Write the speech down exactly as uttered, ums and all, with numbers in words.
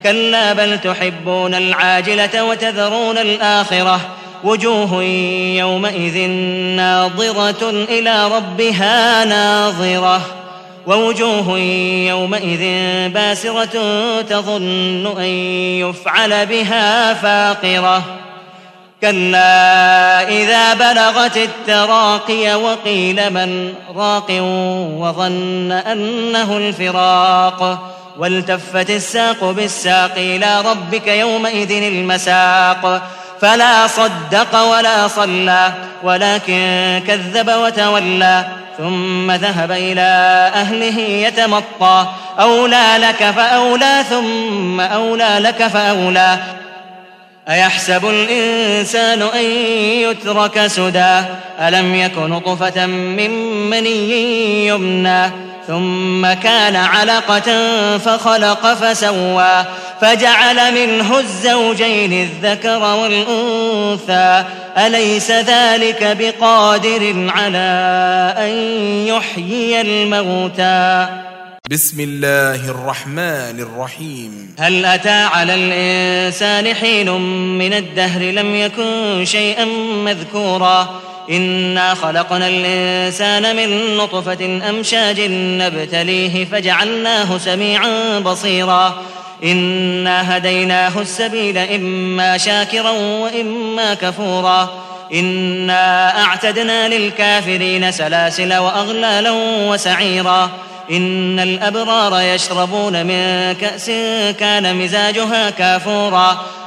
كلا بل تحبون العاجلة وتذرون الآخرة وجوه يومئذ ناظرة إلى ربها ناظرة ووجوه يومئذ باسرة تظن أن يفعل بها فاقرة كلا إذا بلغت التراقي وقيل من راق وظن أنه الفراق والتفت الساق بالساق إلى ربك يومئذ المساق فلا صدق ولا صلى ولكن كذب وتولى ثم ذهب إلى أهله يتمطى أولى لك فأولى ثم أولى لك فأولى أيحسب الإنسان أن يترك سدى ألم يك نطفة من مني يمنى ثم كان علقة فخلق فسوى فجعل منه الزوجين الذكر والأنثى أليس ذلك بقادر على أن يحيي الموتى بسم الله الرحمن الرحيم هل أتى على الإنسان حين من الدهر لم يكن شيئا مذكورا إنا خلقنا الإنسان من نطفة أمشاج نبتليه فجعلناه سميعا بصيرا إنا هديناه السبيل إما شاكرا وإما كفورا إنا أعتدنا للكافرين سلاسل وأغلالا وسعيرا إن الأبرار يشربون من كأس كان مزاجها كافورا